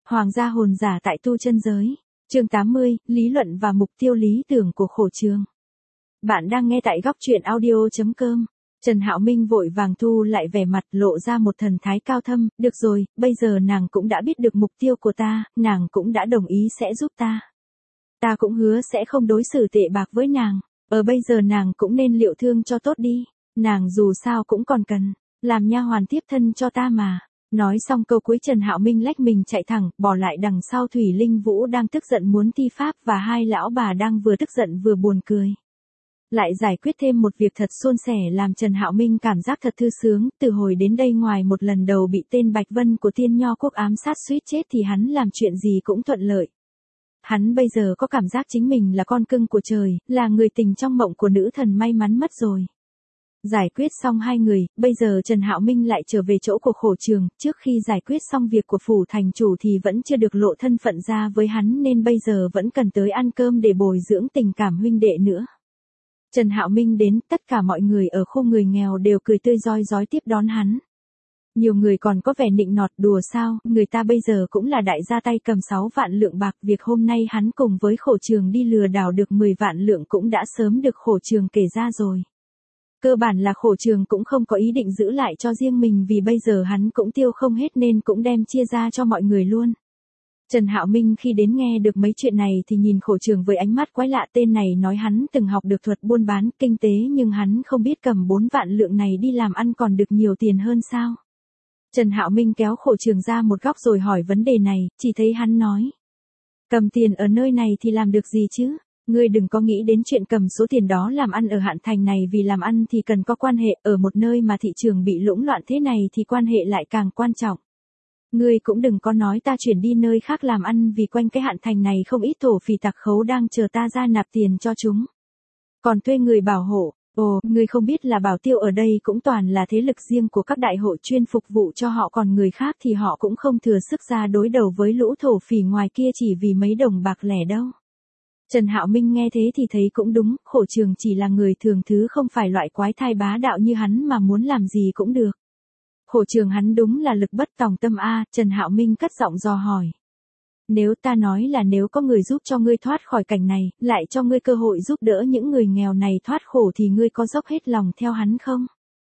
Hoàng gia hồn giả tại tu chân giới. Chương 80, lý luận và mục tiêu lý tưởng của Khổ Trường. Bạn đang nghe tại góc truyện audio.com. Trần Hạo Minh vội vàng thu lại vẻ mặt, lộ ra một thần thái cao thâm. Được rồi, bây giờ nàng cũng đã biết được mục tiêu của ta, nàng cũng đã đồng ý sẽ giúp ta. Ta cũng hứa sẽ không đối xử tệ bạc với nàng. Bây giờ nàng cũng nên liệu thương cho tốt đi. Nàng dù sao cũng còn cần làm nha hoàn tiếp thân cho ta mà. Nói xong câu cuối, Trần Hạo Minh lách mình chạy thẳng, bỏ lại đằng sau Thủy Linh Vũ đang tức giận muốn thi pháp và hai lão bà đang vừa tức giận vừa buồn cười. Lại giải quyết thêm một việc thật suôn sẻ làm Trần Hạo Minh cảm giác thật thư sướng. Từ hồi đến đây, ngoài một lần đầu bị tên Bạch Vân của Tiên Nho Quốc ám sát suýt chết thì hắn làm chuyện gì cũng thuận lợi. Hắn bây giờ có cảm giác chính mình là con cưng của trời, là người tình trong mộng của nữ thần may mắn mất rồi. Giải quyết xong hai người, bây giờ Trần Hạo Minh lại trở về chỗ của Khổ Trường. Trước khi giải quyết xong việc của phủ thành chủ thì vẫn chưa được lộ thân phận ra với hắn, nên bây giờ vẫn cần tới ăn cơm để bồi dưỡng tình cảm huynh đệ nữa. Trần Hạo Minh đến, tất cả mọi người ở khu người nghèo đều cười tươi rói rói tiếp đón hắn. Nhiều người còn có vẻ nịnh nọt, đùa sao, người ta bây giờ cũng là đại gia tay cầm 6 vạn lượng bạc, việc hôm nay hắn cùng với Khổ Trường đi lừa đảo được 10 vạn lượng cũng đã sớm được Khổ Trường kể ra rồi. Cơ bản là Khổ Trường cũng không có ý định giữ lại cho riêng mình, vì bây giờ hắn cũng tiêu không hết nên cũng đem chia ra cho mọi người luôn. Trần Hạo Minh khi đến nghe được mấy chuyện này thì nhìn Khổ Trường với ánh mắt quái lạ. Tên này nói hắn từng học được thuật buôn bán, kinh tế, nhưng hắn không biết cầm 4 vạn lượng này đi làm ăn còn được nhiều tiền hơn sao. Trần Hạo Minh kéo Khổ Trường ra một góc rồi hỏi vấn đề này, chỉ thấy hắn nói: cầm tiền ở nơi này thì làm được gì chứ? Ngươi đừng có nghĩ đến chuyện cầm số tiền đó làm ăn ở Hạn Thành này, vì làm ăn thì cần có quan hệ, ở một nơi mà thị trường bị lũng loạn thế này thì quan hệ lại càng quan trọng. Ngươi cũng đừng có nói ta chuyển đi nơi khác làm ăn, vì quanh cái Hạn Thành này không ít thổ phỉ tặc khấu đang chờ ta ra nạp tiền cho chúng. Còn thuê người bảo hộ. Ngươi không biết là Bảo Tiêu ở đây cũng toàn là thế lực riêng của các đại hội chuyên phục vụ cho họ, còn người khác thì họ cũng không thừa sức ra đối đầu với lũ thổ phỉ ngoài kia chỉ vì mấy đồng bạc lẻ đâu. Trần Hạo Minh nghe thế thì thấy cũng đúng, Khổ Trường chỉ là người thường thứ, không phải loại quái thai bá đạo như hắn mà muốn làm gì cũng được. Khổ Trường hắn đúng là lực bất tòng tâm a. Trần Hạo Minh cất giọng dò hỏi: nếu ta nói là nếu có người giúp cho ngươi thoát khỏi cảnh này, lại cho ngươi cơ hội giúp đỡ những người nghèo này thoát khổ thì ngươi có dốc hết lòng theo hắn không?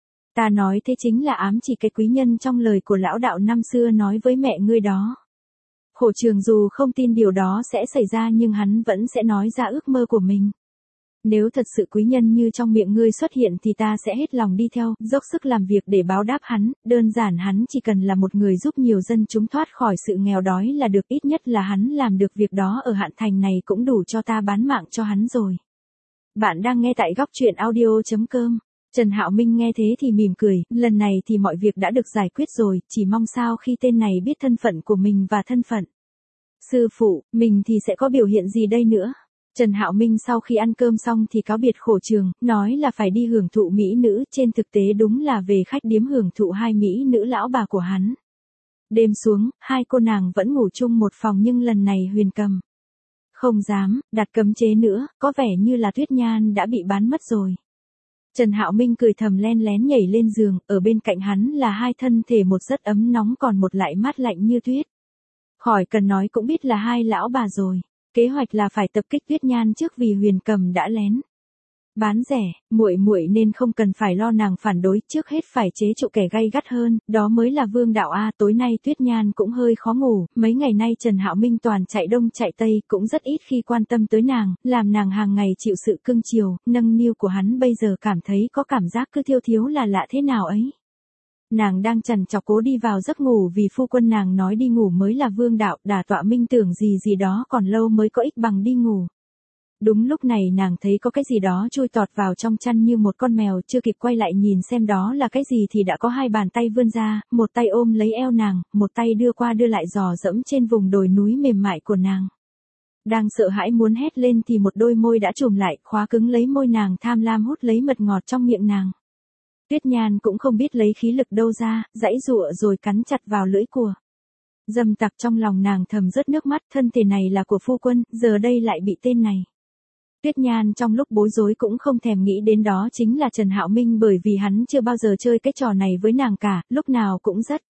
Ta nói thế chính là ám chỉ cái quý nhân trong lời của lão đạo năm xưa nói với mẹ ngươi đó. Khổ Trường dù không tin điều đó sẽ xảy ra nhưng hắn vẫn sẽ nói ra ước mơ của mình. Nếu thật sự quý nhân như trong miệng ngươi xuất hiện thì ta sẽ hết lòng đi theo, dốc sức làm việc để báo đáp hắn. Đơn giản hắn chỉ cần là một người giúp nhiều dân chúng thoát khỏi sự nghèo đói là được, ít nhất là hắn làm được việc đó ở Hạn Thành này cũng đủ cho ta bán mạng cho hắn rồi. Bạn đang nghe tại góc truyện audio.com. Trần Hạo Minh nghe thế thì mỉm cười, lần này thì mọi việc đã được giải quyết rồi, chỉ mong sao khi tên này biết thân phận của mình và thân phận sư phụ, mình thì sẽ có biểu hiện gì đây nữa. Trần Hạo Minh sau khi ăn cơm xong thì cáo biệt Khổ Trường, nói là phải đi hưởng thụ mỹ nữ, trên thực tế đúng là về khách điếm hưởng thụ hai mỹ nữ lão bà của hắn. Đêm xuống, hai cô nàng vẫn ngủ chung một phòng, nhưng lần này Huyền Cầm không dám đặt cấm chế nữa, có vẻ như là Tuyết Nhan đã bị bán mất rồi. Trần Hạo Minh cười thầm len lén nhảy lên giường, ở bên cạnh hắn là hai thân thể, một rất ấm nóng còn một lại mát lạnh như tuyết. Khỏi cần nói cũng biết là hai lão bà rồi. Kế hoạch là phải tập kích Tuyết Nhan trước, vì Huyền Cầm đã lén bán rẻ, muội muội nên không cần phải lo nàng phản đối, trước hết phải chế trụ kẻ gay gắt hơn, đó mới là vương đạo a. Tối nay Tuyết Nhan cũng hơi khó ngủ, mấy ngày nay Trần Hạo Minh toàn chạy đông chạy tây, cũng rất ít khi quan tâm tới nàng, làm nàng hàng ngày chịu sự cưng chiều, nâng niu của hắn, bây giờ cảm thấy có cảm giác cứ thiếu thiếu là lạ thế nào ấy. Nàng đang trằn trọc cố đi vào giấc ngủ, vì phu quân nàng nói đi ngủ mới là vương đạo, đả tọa minh tưởng gì đó còn lâu mới có ích bằng đi ngủ. Đúng lúc này nàng thấy có cái gì đó chui tọt vào trong chăn như một con mèo, chưa kịp quay lại nhìn xem đó là cái gì thì đã có hai bàn tay vươn ra, một tay ôm lấy eo nàng, một tay đưa qua đưa lại dò dẫm trên vùng đồi núi mềm mại của nàng. Đang sợ hãi muốn hét lên thì một đôi môi đã chùm lại, khóa cứng lấy môi nàng, tham lam hút lấy mật ngọt trong miệng nàng. Tuyết Nhan cũng không biết lấy khí lực đâu ra, giãy giụa rồi cắn chặt vào lưỡi của dâm tặc. Trong lòng nàng thầm rớt nước mắt, thân thể này là của phu quân, giờ đây lại bị tên này. Tuyết Nhan trong lúc bối rối cũng không thèm nghĩ đến đó chính là Trần Hạo Minh, bởi vì hắn chưa bao giờ chơi cái trò này với nàng cả, lúc nào cũng rất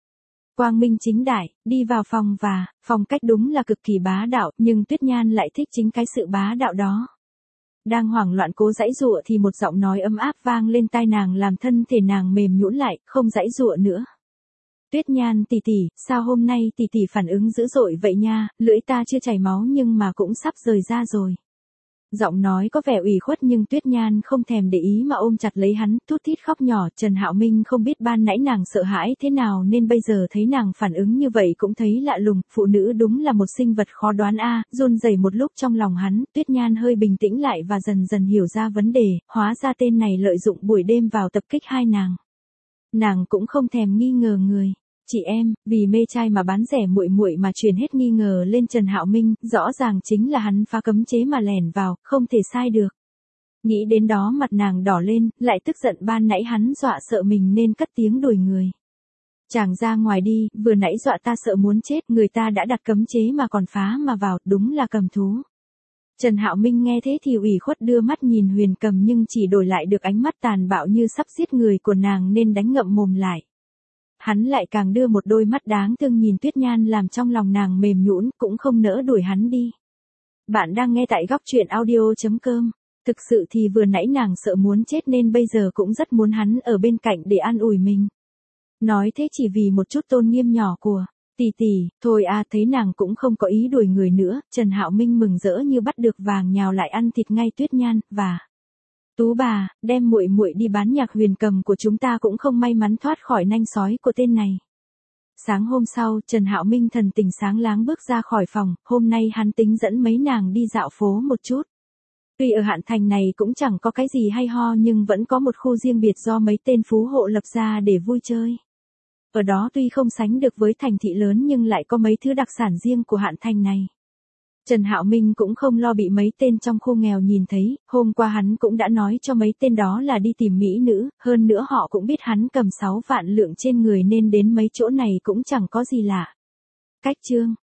quang minh chính đại, đi vào phòng và, phong cách đúng là cực kỳ bá đạo, nhưng Tuyết Nhan lại thích chính cái sự bá đạo đó. Đang hoảng loạn cố giãy giụa thì một giọng nói ấm áp vang lên tai nàng làm thân thể nàng mềm nhũn lại, không giãy giụa nữa. Tuyết Nhan tỷ tỷ, sao hôm nay tỷ tỷ phản ứng dữ dội vậy nha, lưỡi ta chưa chảy máu nhưng mà cũng sắp rời ra rồi. Giọng nói có vẻ ủy khuất nhưng Tuyết Nhan không thèm để ý mà ôm chặt lấy hắn, thút thít khóc nhỏ. Trần Hạo Minh không biết ban nãy nàng sợ hãi thế nào nên bây giờ thấy nàng phản ứng như vậy cũng thấy lạ lùng, phụ nữ đúng là một sinh vật khó đoán a. Run rẩy một lúc trong lòng hắn, Tuyết Nhan hơi bình tĩnh lại và dần dần hiểu ra vấn đề, hóa ra tên này lợi dụng buổi đêm vào tập kích hai nàng. Nàng cũng không thèm nghi ngờ người. Chị em, vì mê trai mà bán rẻ muội muội mà truyền hết nghi ngờ lên Trần Hạo Minh, rõ ràng chính là hắn phá cấm chế mà lẻn vào, không thể sai được. Nghĩ đến đó mặt nàng đỏ lên, lại tức giận ban nãy hắn dọa sợ mình nên cất tiếng đuổi người. Chàng ra ngoài đi, vừa nãy dọa ta sợ muốn chết, người ta đã đặt cấm chế mà còn phá mà vào, đúng là cầm thú. Trần Hạo Minh nghe thế thì ủy khuất đưa mắt nhìn Huyền Cầm nhưng chỉ đổi lại được ánh mắt tàn bạo như sắp giết người của nàng nên đánh ngậm mồm lại. Hắn lại càng đưa một đôi mắt đáng thương nhìn Tuyết Nhan làm trong lòng nàng mềm nhũn, cũng không nỡ đuổi hắn đi. Bạn đang nghe tại góc truyện audio.com. Thực sự thì vừa nãy nàng sợ muốn chết nên bây giờ cũng rất muốn hắn ở bên cạnh để an ủi mình. Nói thế chỉ vì một chút tôn nghiêm nhỏ của tỷ tỷ, thôi à. Thấy nàng cũng không có ý đuổi người nữa, Trần Hạo Minh mừng rỡ như bắt được vàng nhào lại ăn thịt ngay Tuyết Nhan, và Tú bà, đem muội muội đi bán nhạc Huyền Cầm của chúng ta cũng không may mắn thoát khỏi nanh sói của tên này. Sáng hôm sau, Trần Hạo Minh thần tình sáng láng bước ra khỏi phòng, hôm nay hắn tính dẫn mấy nàng đi dạo phố một chút. Tuy ở Hạn Thành này cũng chẳng có cái gì hay ho nhưng vẫn có một khu riêng biệt do mấy tên phú hộ lập ra để vui chơi. Ở đó tuy không sánh được với thành thị lớn nhưng lại có mấy thứ đặc sản riêng của Hạn Thành này. Trần Hạo Minh cũng không lo bị mấy tên trong khu nghèo nhìn thấy, hôm qua hắn cũng đã nói cho mấy tên đó là đi tìm mỹ nữ, hơn nữa họ cũng biết hắn cầm 6 vạn lượng trên người nên đến mấy chỗ này cũng chẳng có gì lạ. Cách chương